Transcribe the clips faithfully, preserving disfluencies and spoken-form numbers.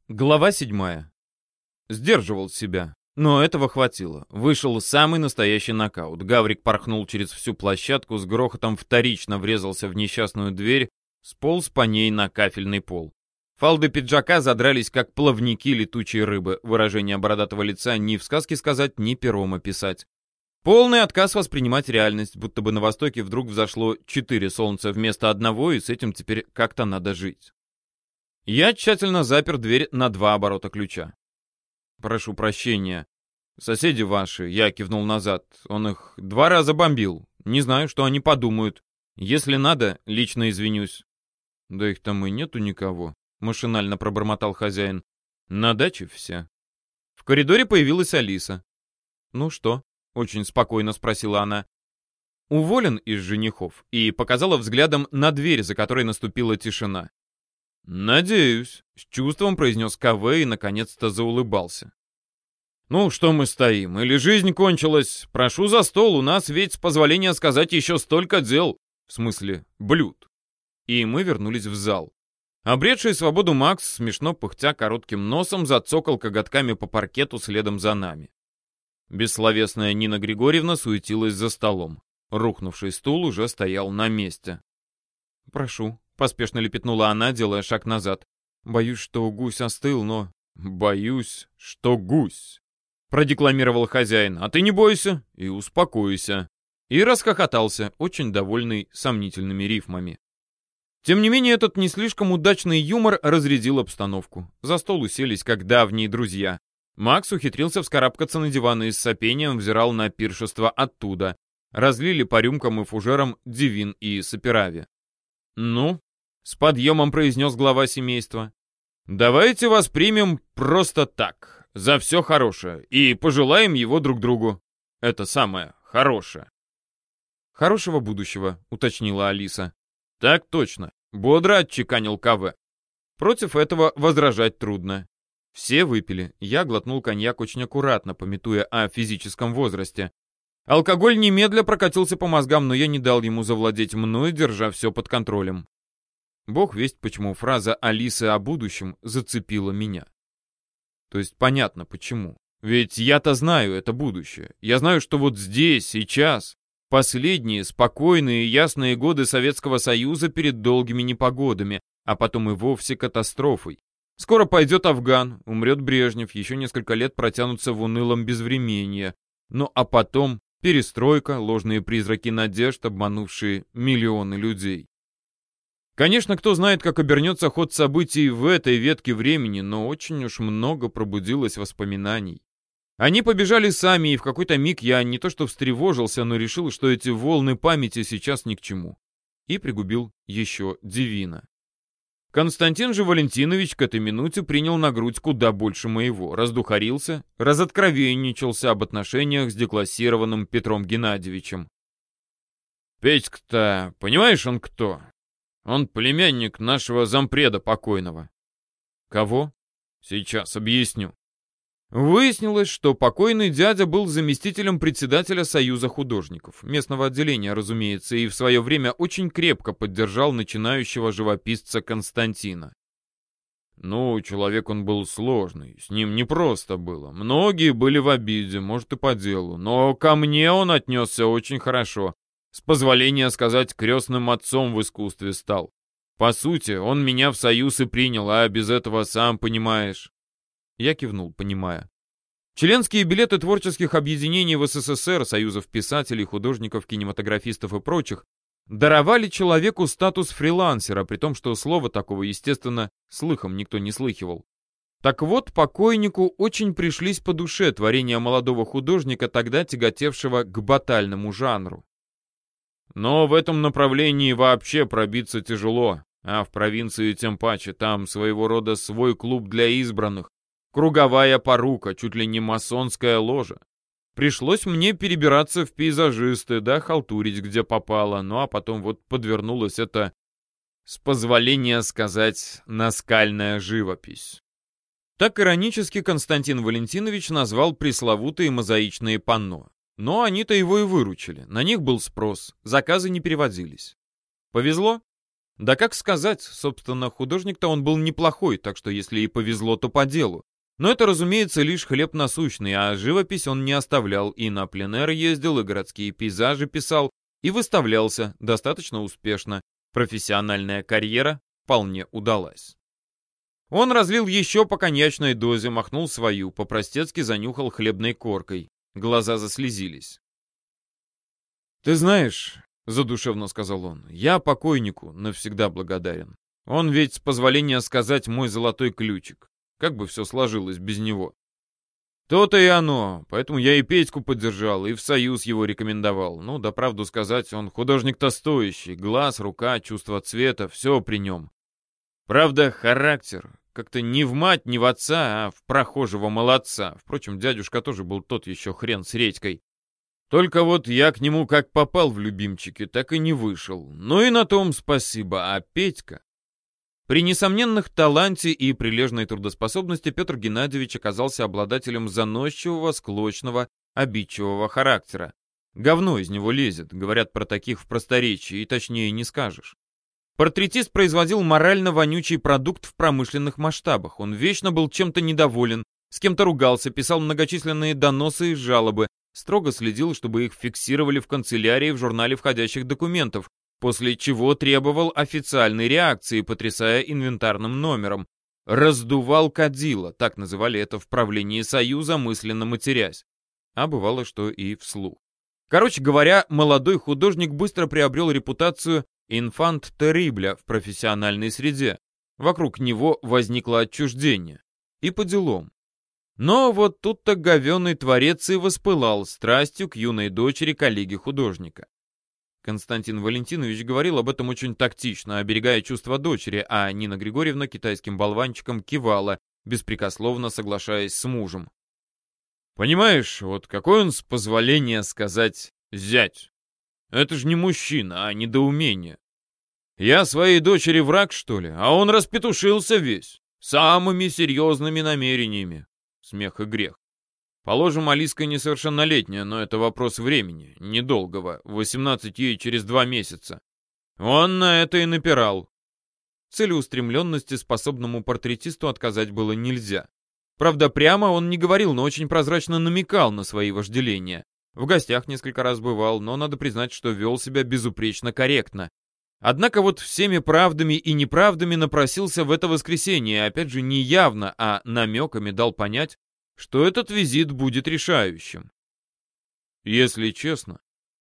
Глава седьмая. Сдерживал себя. Но этого хватило. Вышел самый настоящий нокаут. Гаврик порхнул через всю площадку, с грохотом вторично врезался в несчастную дверь, сполз по ней на кафельный пол. Фалды пиджака задрались, как плавники летучей рыбы. Выражение бородатого лица ни в сказке сказать, ни пером описать. Полный отказ воспринимать реальность, будто бы на Востоке вдруг взошло четыре солнца вместо одного, и с этим теперь как-то надо жить. Я тщательно запер дверь на два оборота ключа. «Прошу прощения. Соседи ваши», — я кивнул назад, — «он их два раза бомбил. Не знаю, что они подумают. Если надо, лично извинюсь». «Да их там и нету никого», — машинально пробормотал хозяин. «На даче все». В коридоре появилась Алиса. «Ну что?» — очень спокойно спросила она. «Уволен из женихов», и показала взглядом на дверь, за которой наступила тишина. «Надеюсь», — с чувством произнес КВ и наконец-то заулыбался. «Ну, что мы стоим? Или жизнь кончилась? Прошу за стол, у нас ведь, с позволения сказать, еще столько дел. В смысле, блюд». И мы вернулись в зал. Обретший свободу Макс, смешно пыхтя коротким носом, зацокал коготками по паркету следом за нами. Бессловесная Нина Григорьевна суетилась за столом. Рухнувший стул уже стоял на месте. «Прошу», — поспешно лепетнула она, делая шаг назад. «Боюсь, что гусь остыл, но...» «Боюсь, что гусь», — продекламировал хозяин. «А ты не бойся и успокойся». И расхохотался, очень довольный сомнительными рифмами. Тем не менее, этот не слишком удачный юмор разрядил обстановку. За стол уселись, как давние друзья. Макс ухитрился вскарабкаться на диван и с сопением взирал на пиршество оттуда. Разлили по рюмкам и фужерам дивин и саперави. «Ну?» — с подъемом произнес глава семейства. «Давайте воспримем просто так, за все хорошее, и пожелаем его друг другу. Это самое хорошее». «Хорошего будущего», — уточнила Алиса. «Так точно», — бодро отчеканил КВ. Против этого возражать трудно. Все выпили. Я глотнул коньяк очень аккуратно, памятуя о физическом возрасте. Алкоголь немедля прокатился по мозгам, но я не дал ему завладеть мной, держа все под контролем. Бог весть, почему фраза Алисы о будущем зацепила меня. То есть понятно, почему. Ведь я-то знаю это будущее. Я знаю, что вот здесь, сейчас, последние спокойные и ясные годы Советского Союза перед долгими непогодами, а потом и вовсе катастрофой. Скоро пойдет Афган, умрет Брежнев, еще несколько лет протянутся в унылом безвременье. Ну а потом перестройка, ложные призраки надежд, обманувшие миллионы людей. Конечно, кто знает, как обернется ход событий в этой ветке времени, но очень уж много пробудилось воспоминаний. Они побежали сами, и в какой-то миг я не то что встревожился, но решил, что эти волны памяти сейчас ни к чему. И пригубил еще дивина. Константин же Валентинович к этой минуте принял на грудь куда больше моего, раздухарился, разоткровенничался об отношениях с деклассированным Петром Геннадьевичем. «Петька-то, понимаешь, он кто? Он племянник нашего зампреда покойного». «Кого?» «Сейчас объясню». Выяснилось, что покойный дядя был заместителем председателя Союза художников, местного отделения, разумеется, и в свое время очень крепко поддержал начинающего живописца Константина. Ну, человек он был сложный, с ним непросто было. Многие были в обиде, может и по делу, но ко мне он отнесся очень хорошо. С позволения сказать, крестным отцом в искусстве стал. По сути, он меня в Союз и принял, а без этого сам понимаешь. Я кивнул, понимая. Членские билеты творческих объединений в СССР, союзов писателей, художников, кинематографистов и прочих, даровали человеку статус фрилансера, при том, что слова такого, естественно, слыхом никто не слыхивал. Так вот, покойнику очень пришлись по душе творения молодого художника, тогда тяготевшего к батальному жанру. Но в этом направлении вообще пробиться тяжело, а в провинции тем паче, там своего рода свой клуб для избранных. Круговая порука, чуть ли не масонская ложа. Пришлось мне перебираться в пейзажисты, да халтурить где попало, ну а потом вот подвернулась эта, с позволения сказать, наскальная живопись. Так иронически Константин Валентинович назвал пресловутые мозаичные панно. Но они-то его и выручили, на них был спрос, заказы не переводились. Повезло? Да как сказать, собственно, художник-то он был неплохой, так что если и повезло, то по делу. Но это, разумеется, лишь хлеб насущный, а живопись он не оставлял, и на пленэр ездил, и городские пейзажи писал, и выставлялся достаточно успешно. Профессиональная карьера вполне удалась. Он разлил еще по коньячной дозе, махнул свою, по-простецки занюхал хлебной коркой. Глаза заслезились. «Ты знаешь, — задушевно сказал он, — я покойнику навсегда благодарен. Он ведь, с позволения сказать, мой золотой ключик. Как бы все сложилось без него. То-то и оно, поэтому я и Петьку поддержал, и в союз его рекомендовал. Ну, да правду сказать, он художник-то стоящий. Глаз, рука, чувство цвета — все при нем. Правда, характер как-то не в мать, не в отца, а в прохожего молодца. Впрочем, дядюшка тоже был тот еще хрен с редькой. Только вот я к нему как попал в любимчики, так и не вышел. Ну и на том спасибо. А Петька... При несомненных таланте и прилежной трудоспособности Петр Геннадьевич оказался обладателем заносчивого, склочного, обидчивого характера. Говно из него лезет, говорят про таких в просторечии, и точнее не скажешь. Портретист производил морально вонючий продукт в промышленных масштабах. Он вечно был чем-то недоволен, с кем-то ругался, писал многочисленные доносы и жалобы, строго следил, чтобы их фиксировали в канцелярии в журнале входящих документов, после чего требовал официальной реакции, потрясая инвентарным номером. Раздувал кадила, так называли это в правлении Союза, мысленно матерясь. А бывало, что и вслух. Короче говоря, молодой художник быстро приобрел репутацию инфант террибля в профессиональной среде. Вокруг него возникло отчуждение. И по делам. Но вот тут-то говёный творец и воспылал страстью к юной дочери коллеги художника. Константин Валентинович говорил об этом очень тактично, оберегая чувства дочери, а Нина Григорьевна китайским болванчиком кивала, беспрекословно соглашаясь с мужем. «Понимаешь, вот какой он, с позволения сказать, зять? Это же не мужчина, а недоумение. Я своей дочери враг, что ли? А он распетушился весь, самыми серьезными намерениями». Смех и грех. Положим, Алиска несовершеннолетняя, но это вопрос времени, недолгого, восемнадцать ей через два месяца. Он на это и напирал. Целеустремленности способному портретисту отказать было нельзя. Правда, прямо он не говорил, но очень прозрачно намекал на свои вожделения. В гостях несколько раз бывал, но надо признать, что вел себя безупречно корректно. Однако вот всеми правдами и неправдами напросился в это воскресенье, опять же не явно, а намеками дал понять, что этот визит будет решающим. Если честно,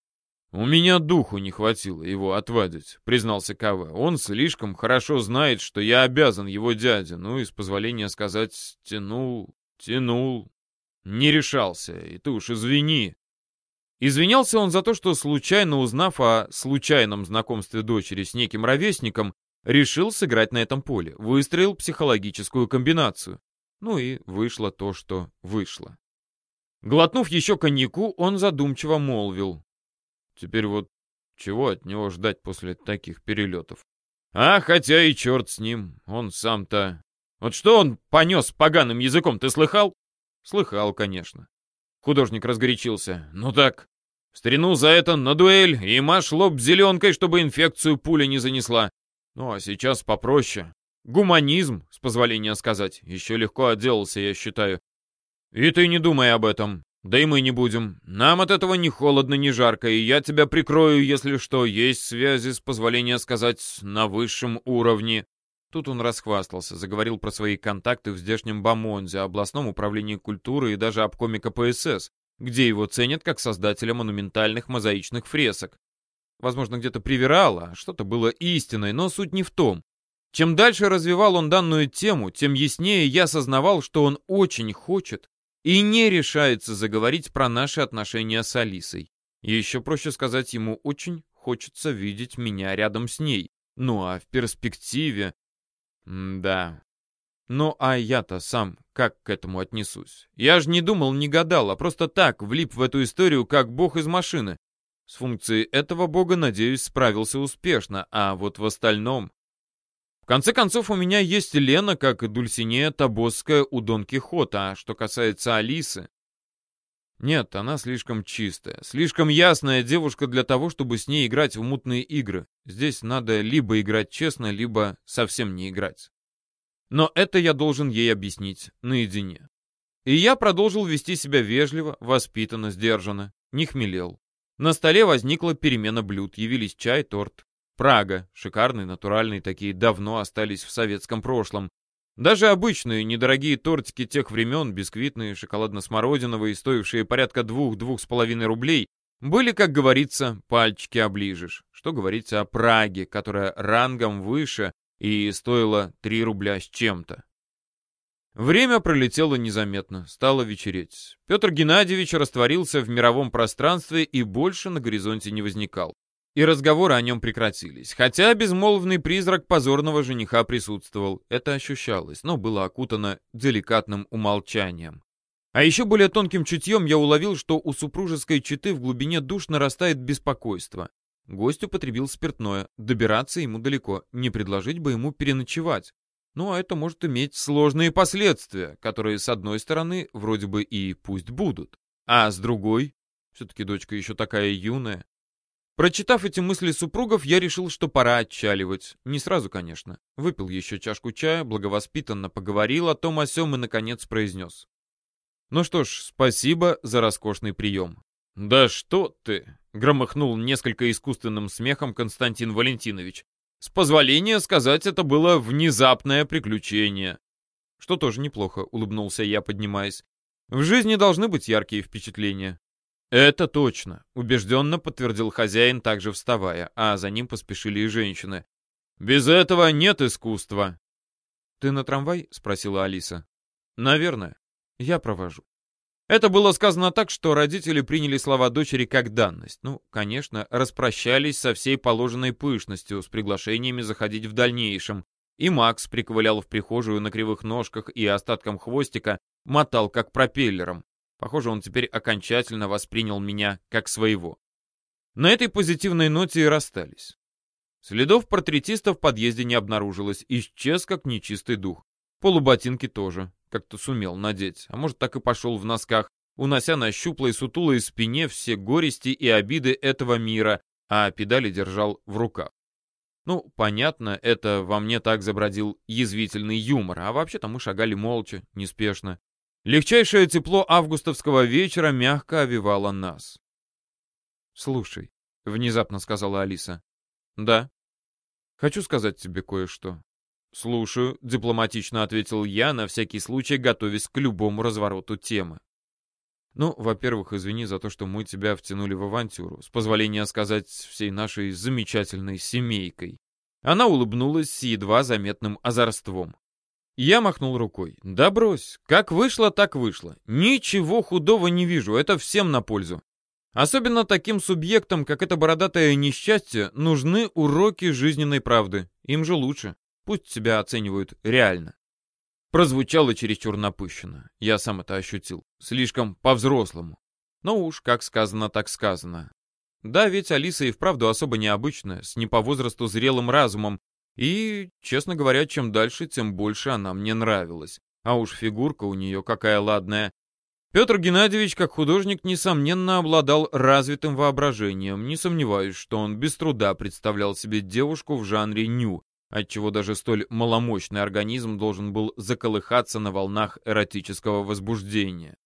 у меня духу не хватило его отвадить, признался Каве. Он слишком хорошо знает, что я обязан его дяде, ну и, с позволения сказать, тянул, тянул, не решался, и ты уж извини. Извинялся он за то, что, случайно узнав о случайном знакомстве дочери с неким ровесником, решил сыграть на этом поле, выстроил психологическую комбинацию. Ну и вышло то, что вышло. Глотнув еще коньяку, он задумчиво молвил. Теперь вот чего от него ждать после таких перелетов? А хотя и черт с ним, он сам-то... Вот что он понес поганым языком, ты слыхал? Слыхал, конечно. Художник разгорячился. Ну так, в старину за это на дуэль и маш лоб зеленкой, чтобы инфекцию пуля не занесла. Ну а сейчас попроще. Гуманизм, с позволения сказать, еще легко отделался, я считаю. И ты не думай об этом. Да и мы не будем. Нам от этого ни холодно, ни жарко, и я тебя прикрою, если что, есть связи, с позволения сказать, на высшем уровне. Тут он расхвастался, заговорил про свои контакты в здешнем Бамонде, областном управлении культуры и даже обкоме ка пэ эс эс, где его ценят как создателя монументальных мозаичных фресок. Возможно, где-то привирал, а что-то было истиной, но суть не в том. Чем дальше развивал он данную тему, тем яснее я осознавал, что он очень хочет и не решается заговорить про наши отношения с Алисой. Еще проще сказать, ему очень хочется видеть меня рядом с ней. Ну а в перспективе... М-да. Ну а я-то сам как к этому отнесусь? Я же не думал, не гадал, а просто так влип в эту историю, как бог из машины. С функцией этого бога, надеюсь, справился успешно, а вот в остальном... В конце концов, у меня есть Лена, как и Дульсинея Тобосская у Дон Кихота, а что касается Алисы... Нет, она слишком чистая, слишком ясная девушка для того, чтобы с ней играть в мутные игры. Здесь надо либо играть честно, либо совсем не играть. Но это я должен ей объяснить наедине. И я продолжил вести себя вежливо, воспитанно, сдержанно, не хмелел. На столе возникла перемена блюд, явились чай, торт. Прага, шикарные, натуральные, такие давно остались в советском прошлом. Даже обычные недорогие тортики тех времен, бисквитные, шоколадно-смородиновые, стоившие порядка двух-двух с половиной рублей, были, как говорится, пальчики оближешь. Что говорить о Праге, которая рангом выше и стоила три рубля с чем-то. Время пролетело незаметно, стало вечереть. Петр Геннадьевич растворился в мировом пространстве и больше на горизонте не возникал. И разговоры о нем прекратились. Хотя безмолвный призрак позорного жениха присутствовал. Это ощущалось, но было окутано деликатным умолчанием. А еще более тонким чутьем я уловил, что у супружеской четы в глубине душ нарастает беспокойство. Гость употребил спиртное, добираться ему далеко, не предложить бы ему переночевать. Ну, а это может иметь сложные последствия, которые, с одной стороны, вроде бы и пусть будут, а с другой, все-таки дочка еще такая юная. Прочитав эти мысли супругов, я решил, что пора отчаливать. Не сразу, конечно. Выпил еще чашку чая, благовоспитанно поговорил о том о сём и, наконец, произнес. Ну что ж, спасибо за роскошный прием. Да что ты, громыхнул несколько искусственным смехом Константин Валентинович. С позволения сказать, это было внезапное приключение. Что тоже неплохо, улыбнулся я, поднимаясь. В жизни должны быть яркие впечатления. Это точно, убежденно подтвердил хозяин, также вставая, а за ним поспешили и женщины. Без этого нет искусства. Ты на трамвай? Спросила Алиса. Наверное. Я провожу. Это было сказано так, что родители приняли слова дочери как данность. Ну, конечно, распрощались со всей положенной пышностью, с приглашениями заходить в дальнейшем. И Макс приковылял в прихожую на кривых ножках и остатком хвостика мотал как пропеллером. Похоже, он теперь окончательно воспринял меня как своего. На этой позитивной ноте и расстались. Следов портретиста в подъезде не обнаружилось, исчез как нечистый дух. Полуботинки тоже как-то сумел надеть, а может так и пошел в носках, унося на щуплой сутулой спине все горести и обиды этого мира, а педали держал в руках. Ну, понятно, это во мне так забродил язвительный юмор, а вообще-то мы шагали молча, неспешно. Легчайшее тепло августовского вечера мягко овевало нас. «Слушай», — внезапно сказала Алиса. «Да. Хочу сказать тебе кое-что». «Слушаю», — дипломатично ответил я, на всякий случай готовясь к любому развороту темы. «Ну, во-первых, извини за то, что мы тебя втянули в авантюру, с позволения сказать, всей нашей замечательной семейкой». Она улыбнулась с едва заметным озорством. Я махнул рукой. «Да брось, как вышло, так вышло. Ничего худого не вижу, это всем на пользу. Особенно таким субъектам, как это бородатое несчастье, нужны уроки жизненной правды. Им же лучше. Пусть себя оценивают реально». Прозвучало чересчур напыщенно. Я сам это ощутил. Слишком по-взрослому. Но уж, как сказано, так сказано. Да, ведь Алиса и вправду особо необычная, с не по возрасту зрелым разумом. И, честно говоря, чем дальше, тем больше она мне нравилась. А уж фигурка у нее какая ладная. Петр Геннадьевич, как художник, несомненно, обладал развитым воображением. Не сомневаюсь, что он без труда представлял себе девушку в жанре ню, отчего даже столь маломощный организм должен был заколыхаться на волнах эротического возбуждения.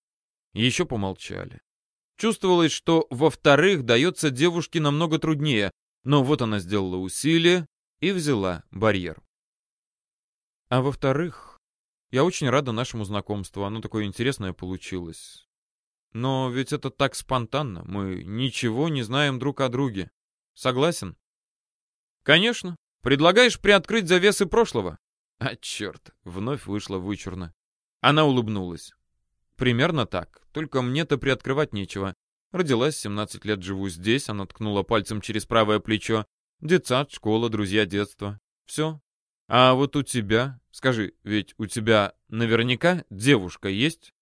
Еще помолчали. Чувствовалось, что во-вторых дается девушке намного труднее, но вот она сделала усилие и взяла барьер. А во-вторых, я очень рада нашему знакомству, оно такое интересное получилось. Но ведь это так спонтанно, мы ничего не знаем друг о друге. Согласен? Конечно. Предлагаешь приоткрыть завесы прошлого? А черт, вновь вышло вычурно. Она улыбнулась. Примерно так, только мне-то приоткрывать нечего. Родилась, семнадцать лет живу здесь, она ткнула пальцем через правое плечо. Детсад, школа, друзья детства. Все. А вот у тебя, скажи, ведь у тебя наверняка девушка есть?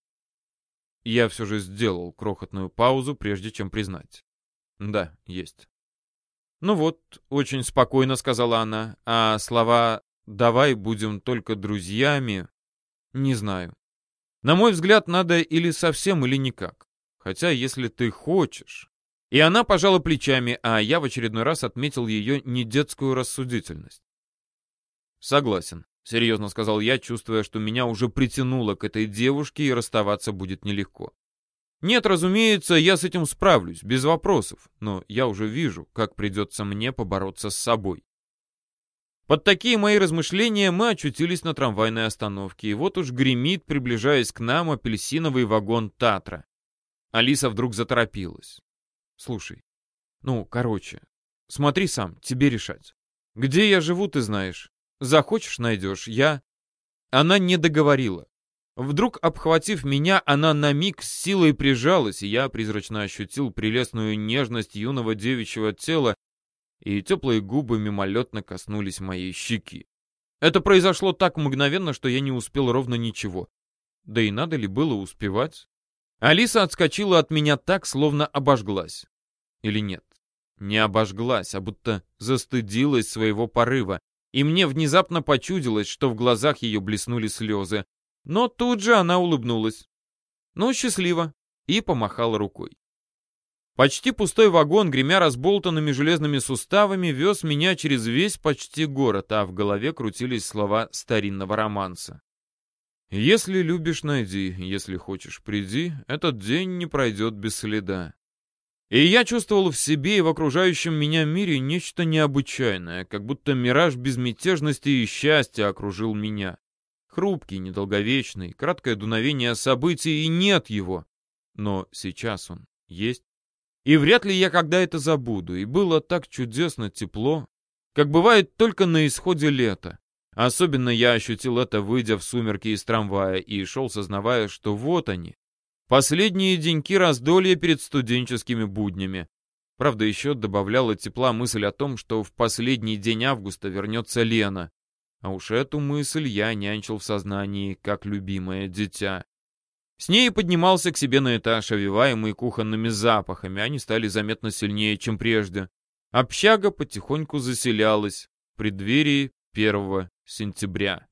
Я все же сделал крохотную паузу, прежде чем признать. Да, есть. «Ну вот», — очень спокойно сказала она, а слова «давай будем только друзьями» не знаю. На мой взгляд, надо или совсем, или никак. Хотя, если ты хочешь... И она пожала плечами, а я в очередной раз отметил ее недетскую рассудительность. «Согласен», — серьезно сказал я, чувствуя, что меня уже притянуло к этой девушке и расставаться будет нелегко. «Нет, разумеется, я с этим справлюсь, без вопросов, но я уже вижу, как придется мне побороться с собой». Под такие мои размышления мы очутились на трамвайной остановке, и вот уж гремит, приближаясь к нам, апельсиновый вагон «Татра». Алиса вдруг заторопилась. «Слушай, ну, короче, смотри сам, тебе решать. Где я живу, ты знаешь. Захочешь — найдешь. Я...» Она не договорила. Вдруг, обхватив меня, она на миг с силой прижалась, и я призрачно ощутил прелестную нежность юного девичьего тела, и теплые губы мимолетно коснулись моей щеки. Это произошло так мгновенно, что я не успел ровно ничего. Да и надо ли было успевать? Алиса отскочила от меня так, словно обожглась. Или нет, не обожглась, а будто застыдилась своего порыва, и мне внезапно почудилось, что в глазах ее блеснули слезы. Но тут же она улыбнулась. Ну, счастливо, и помахала рукой. Почти пустой вагон, гремя разболтанными железными суставами, вез меня через весь почти город, а в голове крутились слова старинного романса. «Если любишь, найди, если хочешь, приди, этот день не пройдет без следа». И я чувствовал в себе и в окружающем меня мире нечто необычайное, как будто мираж безмятежности и счастья окружил меня. Хрупкий, недолговечный, краткое дуновение событий, и нет его. Но сейчас он есть. И вряд ли я когда это забуду, и было так чудесно тепло, как бывает только на исходе лета. Особенно я ощутил это, выйдя в сумерки из трамвая, и шел, сознавая, что вот они, последние деньки раздолья перед студенческими буднями. Правда, еще добавляла тепла мысль о том, что в последний день августа вернется Лена. А уж эту мысль я нянчил в сознании, как любимое дитя. С ней поднимался к себе на этаж, овиваемый кухонными запахами. Они стали заметно сильнее, чем прежде. Общага потихоньку заселялась в преддверии первого сентября.